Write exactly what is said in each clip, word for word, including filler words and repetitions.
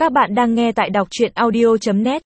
Các bạn đang nghe tại đọc truyện audio chấm net.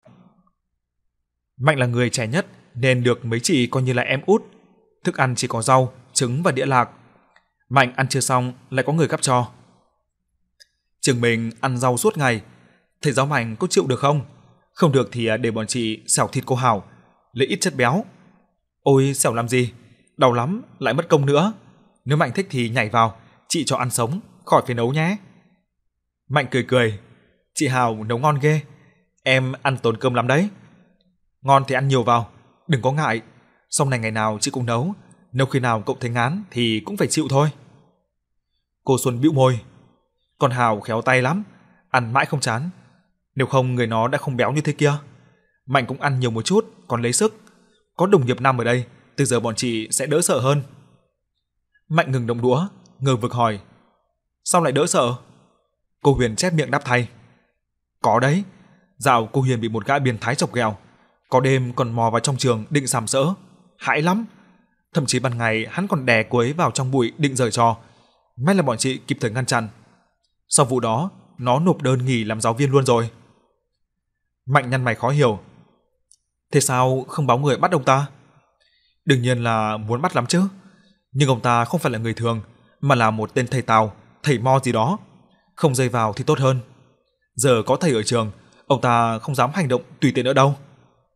Mạnh là người trẻ nhất nên được mấy chị coi như là em út. Thức ăn chỉ có rau, trứng và đĩa lạc. Mạnh ăn chưa xong lại có người gắp cho. Trường mình ăn rau suốt ngày. Thầy giáo Mạnh có chịu được không? Không được thì để bọn chị xẻo thịt cô Hảo, lấy ít chất béo. Ôi xẻo làm gì? Đau lắm, lại mất công nữa. Nếu Mạnh thích thì nhảy vào, chị cho ăn sống, khỏi phải nấu nhé. Mạnh cười cười. Chị Hảo nấu ngon ghê. Em ăn tốn cơm lắm đấy. Ngon thì ăn nhiều vào, đừng có ngại. Sau này ngày nào chị cũng nấu. Nếu khi nào cậu thấy ngán thì cũng phải chịu thôi. Cô Xuân bĩu môi. Con Hảo khéo tay lắm, ăn mãi không chán. Nếu không người nó đã không béo như thế kia. Mạnh cũng ăn nhiều một chút, còn lấy sức. Có đồng nghiệp nam ở đây, từ giờ bọn chị sẽ đỡ sợ hơn. Mạnh ngừng động đũa, ngờ vực hỏi. Sao lại đỡ sợ? Cô Huyền chép miệng đáp thay. Có đấy, dạo cô Huyền bị một gã biến thái chọc ghẹo, có đêm còn mò vào trong trường định sàm sỡ, hãi lắm. Thậm chí ban ngày hắn còn đè cô ấy vào trong bụi định giở trò. May là bọn chị kịp thời ngăn chặn. Sau vụ đó, nó nộp đơn nghỉ làm giáo viên luôn rồi. Mạnh nhăn mày khó hiểu. Thế sao không báo người bắt ông ta? Đương nhiên là muốn bắt lắm chứ. Nhưng ông ta không phải là người thường, mà là một tên thầy Tào, thầy Mo gì đó. Không dây vào thì tốt hơn. Giờ có thầy ở trường, ông ta không dám hành động tùy tiện nữa đâu.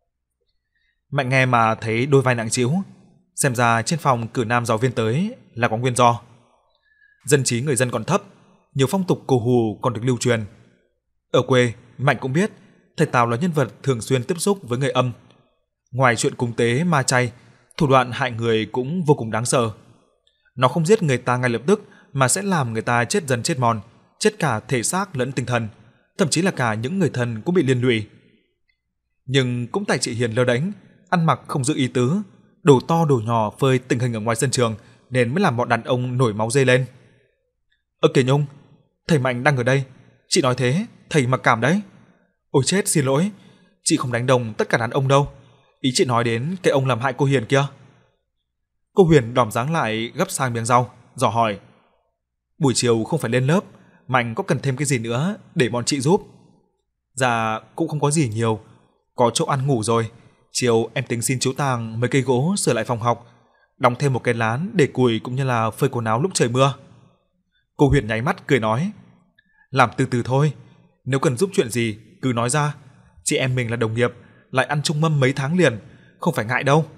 Mạnh nghe mà thấy đôi vai nặng trĩu. Xem ra trên phòng cử nam giáo viên tới là có nguyên do. Dân trí người dân còn thấp, nhiều phong tục cổ hủ còn được lưu truyền. Ở quê, Mạnh cũng biết thầy Tào là nhân vật thường xuyên tiếp xúc với người âm. Ngoài chuyện cúng tế ma chay, thủ đoạn hại người cũng vô cùng đáng sợ. Nó không giết người ta ngay lập tức mà sẽ làm người ta chết dần chết mòn, chết cả thể xác lẫn tinh thần, thậm chí là cả những người thân cũng bị liên lụy. Nhưng cũng tại chị Hiền lơ đánh, ăn mặc không giữ ý tứ, đồ to đồ nhỏ phơi tình hình ở ngoài sân trường nên mới làm bọn đàn ông nổi máu dây lên. Ơ kìa Nhung, thầy Mạnh đang ở đây, chị nói thế, thầy mặc cảm đấy. Ôi chết, xin lỗi, chị không đánh đồng tất cả đàn ông đâu, ý chị nói đến cái ông làm hại cô Hiền kia. Cô Huyền đỏm dáng lại gấp sang miếng rau, dò hỏi. Buổi chiều không phải lên lớp, Mạnh có cần thêm cái gì nữa để bọn chị giúp? Dạ cũng không có gì nhiều, có chỗ ăn ngủ rồi. Chiều em tính xin chú Tàng mấy cây gỗ sửa lại phòng học, đóng thêm một cái lán để củi cũng như là phơi quần áo lúc trời mưa. Cô Huyền nháy mắt cười nói. Làm từ từ thôi, nếu cần giúp chuyện gì cứ nói ra, chị em mình là đồng nghiệp, lại ăn chung mâm mấy tháng liền, không phải ngại đâu.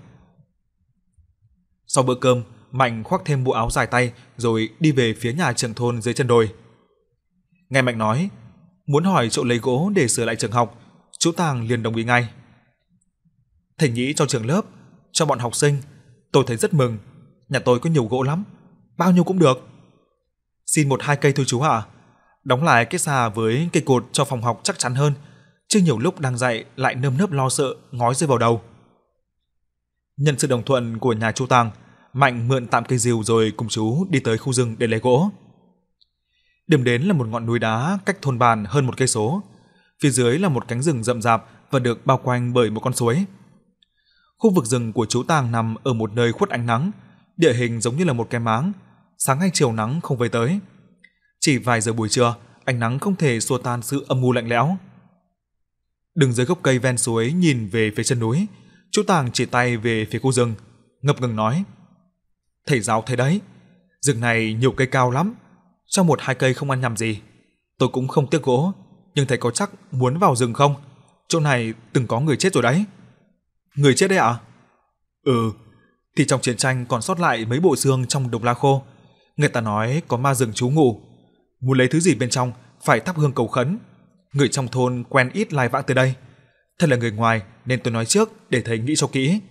Sau bữa cơm, Mạnh khoác thêm bộ áo dài tay rồi đi về phía nhà trưởng thôn dưới chân đồi. Nghe Mạnh nói muốn hỏi chỗ lấy gỗ để sửa lại trường học, chú Tàng liền đồng ý ngay. Thầy nghĩ cho trường lớp, cho bọn học sinh, tôi thấy rất mừng. Nhà tôi có nhiều gỗ lắm, bao nhiêu cũng được. Xin một hai cây thôi chú ạ. Đóng lại cái xà với cây cột cho phòng học chắc chắn hơn, chứ nhiều lúc đang dạy lại nơm nớp lo sợ ngói rơi vào đầu. Nhân sự đồng thuận của nhà chú Tàng, Mạnh mượn tạm cây rìu rồi cùng chú đi tới khu rừng để lấy gỗ. Điểm đến là một ngọn núi đá cách thôn bàn hơn một cây số. Phía dưới là một cánh rừng rậm rạp và được bao quanh bởi một con suối. Khu vực rừng của chú Tàng nằm ở một nơi khuất ánh nắng, địa hình giống như là một cái máng, sáng hay chiều nắng không về tới. Chỉ vài giờ buổi trưa, ánh nắng không thể xua tan sự âm u lạnh lẽo. Đứng dưới gốc cây ven suối nhìn về phía chân núi, chú Tàng chỉ tay về phía khu rừng, ngập ngừng nói. Thầy giáo thấy đấy, rừng này nhiều cây cao lắm, cho một hai cây không ăn nhầm gì. Tôi cũng không tiếc gỗ, nhưng thầy có chắc muốn vào rừng không? Chỗ này từng có người chết rồi đấy. Người chết đấy ạ? À? Ừ, thì trong chiến tranh còn sót lại mấy bộ xương trong đống lá khô. Người ta nói có ma rừng trú ngụ, muốn lấy thứ gì bên trong phải thắp hương cầu khấn. Người trong thôn quen ít lai vãng tới đây. Thật là người ngoài nên tôi nói trước để thầy nghĩ cho kỹ.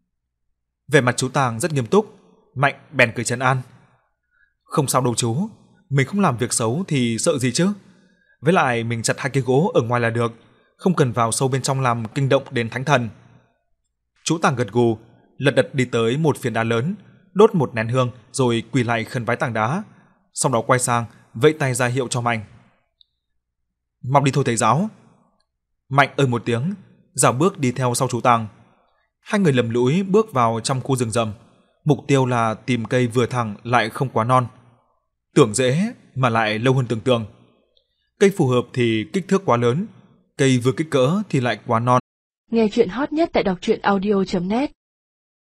Vẻ mặt chú Tàng rất nghiêm túc, Mạnh bèn cười trấn an. Không sao đâu chú, mình không làm việc xấu thì sợ gì chứ. Với lại mình chặt hai cây gỗ ở ngoài là được, không cần vào sâu bên trong làm kinh động đến thánh thần. Chú Tàng gật gù, lật đật đi tới một phiến đá lớn, đốt một nén hương rồi quỳ lại khấn vái tảng đá, sau đó quay sang vẫy tay ra hiệu cho Mạnh. Mau đi thôi thầy giáo. Mạnh ơi một tiếng, dạo bước đi theo sau chú Tàng. Hai người lầm lũi bước vào trong khu rừng rậm, mục tiêu là tìm cây vừa thẳng lại không quá non. Tưởng dễ mà lại lâu hơn tưởng tượng. Cây phù hợp thì kích thước quá lớn, cây vừa kích cỡ thì lại quá non. Nghe chuyện hot nhất tại đọc truyện audio chấm net